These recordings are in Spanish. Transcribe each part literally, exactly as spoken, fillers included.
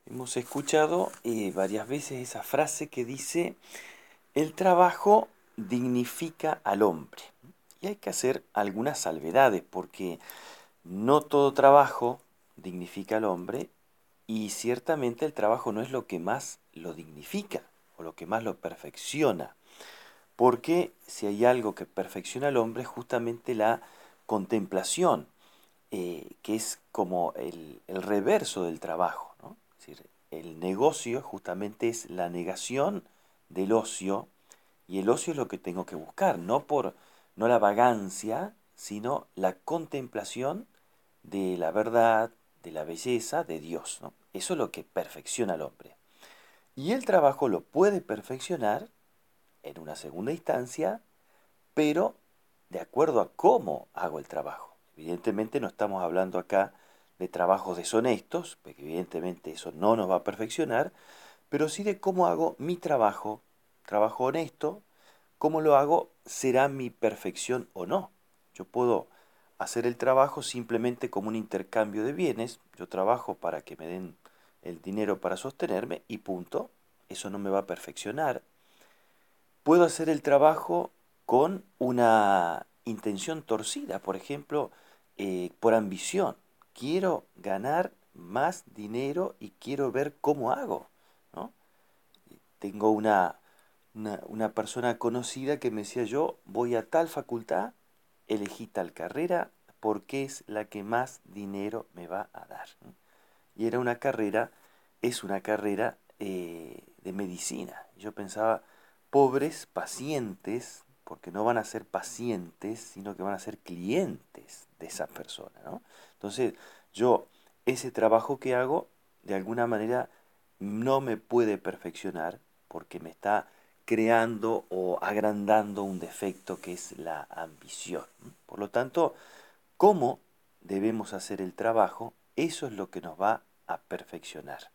Hemos escuchado eh, varias veces esa frase que dice, el trabajo dignifica al hombre. Y hay que hacer algunas salvedades porque no todo trabajo dignifica al hombre y ciertamente el trabajo no es lo que más lo dignifica o lo que más lo perfecciona. Porque si hay algo que perfecciona al hombre es justamente la contemplación, eh, que es como el, el reverso del trabajo, ¿no? Es decir, el negocio justamente es la negación del ocio, y el ocio es lo que tengo que buscar, no por no la vagancia, sino la contemplación de la verdad, de la belleza de Dios, ¿no? Eso es lo que perfecciona al hombre. Y el trabajo lo puede perfeccionar en una segunda instancia, pero de acuerdo a cómo hago el trabajo. Evidentemente no estamos hablando acá de trabajos deshonestos, porque evidentemente eso no nos va a perfeccionar, pero sí de cómo hago mi trabajo, trabajo honesto, cómo lo hago será mi perfección o no. Yo puedo hacer el trabajo simplemente como un intercambio de bienes, yo trabajo para que me den el dinero para sostenerme y punto, eso no me va a perfeccionar. Puedo hacer el trabajo con una intención torcida, por ejemplo, eh, por ambición. Quiero ganar más dinero y quiero ver cómo hago, ¿no? Tengo una, una, una persona conocida que me decía, yo voy a tal facultad, elegí tal carrera porque es la que más dinero me va a dar, ¿no? Y era una carrera, es una carrera eh, de medicina. Yo pensaba, pobres pacientes, porque no van a ser pacientes, sino que van a ser clientes de esa persona, ¿no? Entonces, yo, ese trabajo que hago, de alguna manera, no me puede perfeccionar porque me está creando o agrandando un defecto que es la ambición. Por lo tanto, cómo debemos hacer el trabajo, eso es lo que nos va a perfeccionar.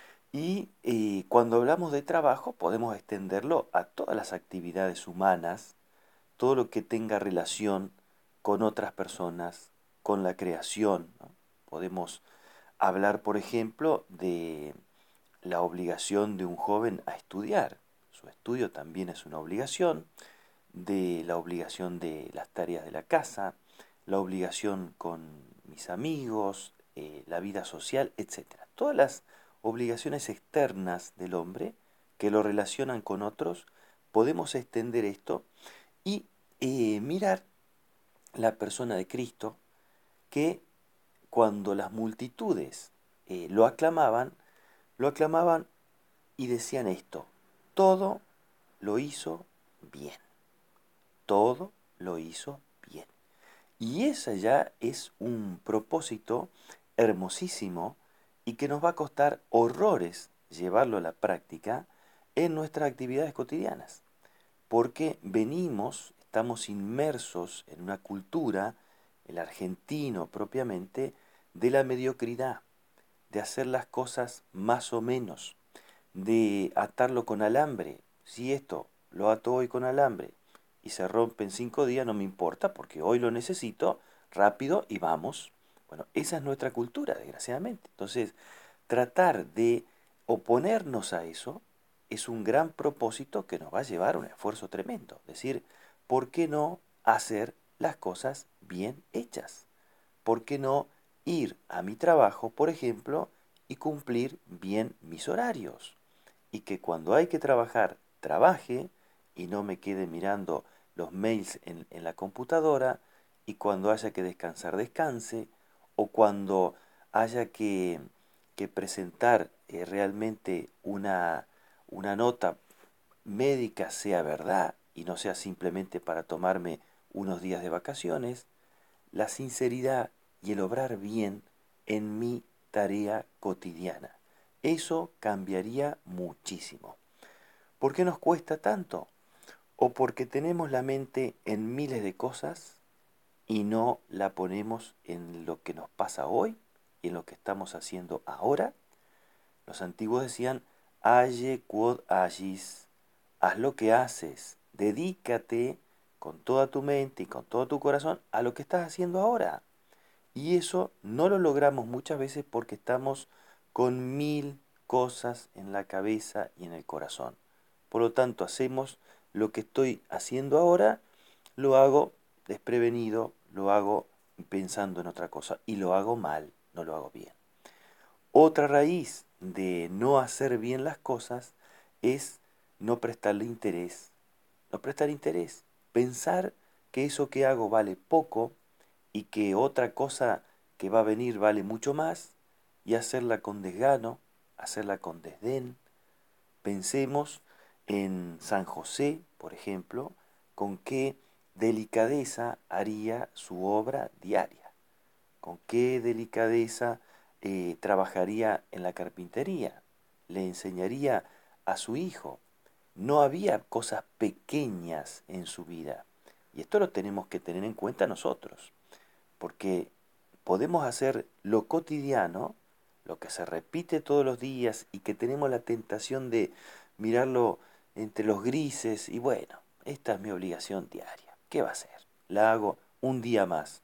Y eh, cuando hablamos de trabajo, podemos extenderlo a todas las actividades humanas, todo lo que tenga relación con otras personas, con la creación, ¿no? Podemos hablar, por ejemplo, de la obligación de un joven a estudiar. Su estudio también es una obligación, de la obligación de las tareas de la casa, la obligación con mis amigos, eh, la vida social, etcétera. Todas las obligaciones externas del hombre que lo relacionan con otros, podemos extender esto y eh, mirar la persona de Cristo que cuando las multitudes eh, lo aclamaban, lo aclamaban y decían esto, todo lo hizo bien, todo lo hizo bien. Y ese ya es un propósito hermosísimo y que nos va a costar horrores llevarlo a la práctica en nuestras actividades cotidianas. Porque venimos, estamos inmersos en una cultura, el argentino propiamente, de la mediocridad, de hacer las cosas más o menos, de atarlo con alambre. Si esto lo ato hoy con alambre y se rompe en cinco días, no me importa porque hoy lo necesito rápido y vamos. Bueno, esa es nuestra cultura, desgraciadamente. Entonces, tratar de oponernos a eso es un gran propósito que nos va a llevar a un esfuerzo tremendo. Es decir, ¿por qué no hacer las cosas bien hechas? ¿Por qué no ir a mi trabajo, por ejemplo, y cumplir bien mis horarios? Y que cuando hay que trabajar, trabaje y no me quede mirando los mails en, en la computadora, y cuando haya que descansar, descanse, o cuando haya que, que presentar eh, realmente una, una nota médica sea verdad y no sea simplemente para tomarme unos días de vacaciones, la sinceridad y el obrar bien en mi tarea cotidiana. Eso cambiaría muchísimo. ¿Por qué nos cuesta tanto? O porque tenemos la mente en miles de cosas y no la ponemos en lo que nos pasa hoy y en lo que estamos haciendo ahora. Los antiguos decían, halle quod agis, haz lo que haces, dedícate con toda tu mente y con todo tu corazón a lo que estás haciendo ahora. Y eso no lo logramos muchas veces porque estamos con mil cosas en la cabeza y en el corazón. Por lo tanto, hacemos lo que estoy haciendo ahora, lo hago desprevenido, lo hago pensando en otra cosa y lo hago mal, no lo hago bien. Otra raíz de no hacer bien las cosas es no prestarle interés. No prestar interés. Pensar que eso que hago vale poco y que otra cosa que va a venir vale mucho más y hacerla con desgano, hacerla con desdén. Pensemos en San José, por ejemplo, con qué delicadeza haría su obra diaria, con qué delicadeza eh, trabajaría en la carpintería, le enseñaría a su hijo. No había cosas pequeñas en su vida. Y esto lo tenemos que tener en cuenta nosotros, porque podemos hacer lo cotidiano, lo que se repite todos los días y que tenemos la tentación de mirarlo entre los grises y bueno, esta es mi obligación diaria. ¿Qué va a ser? La hago un día más.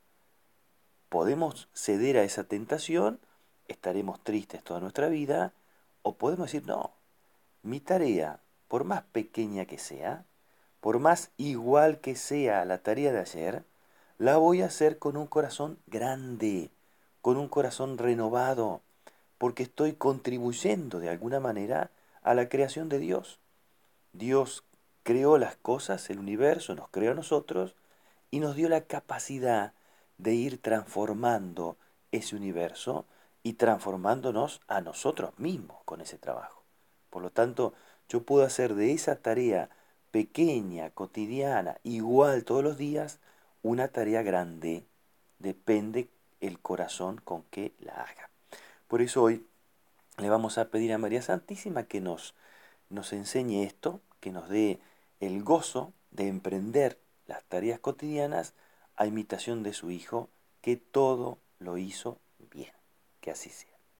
Podemos ceder a esa tentación, estaremos tristes toda nuestra vida, o podemos decir, no, mi tarea, por más pequeña que sea, por más igual que sea la tarea de ayer, la voy a hacer con un corazón grande, con un corazón renovado, porque estoy contribuyendo de alguna manera a la creación de Dios. Dios creó las cosas, el universo, nos creó a nosotros y nos dio la capacidad de ir transformando ese universo y transformándonos a nosotros mismos con ese trabajo. Por lo tanto, yo puedo hacer de esa tarea pequeña, cotidiana, igual todos los días, una tarea grande. Depende el corazón con que la haga. Por eso hoy le vamos a pedir a María Santísima que nos, nos enseñe esto, que nos dé el gozo de emprender las tareas cotidianas a imitación de su Hijo, que todo lo hizo bien. Que así sea.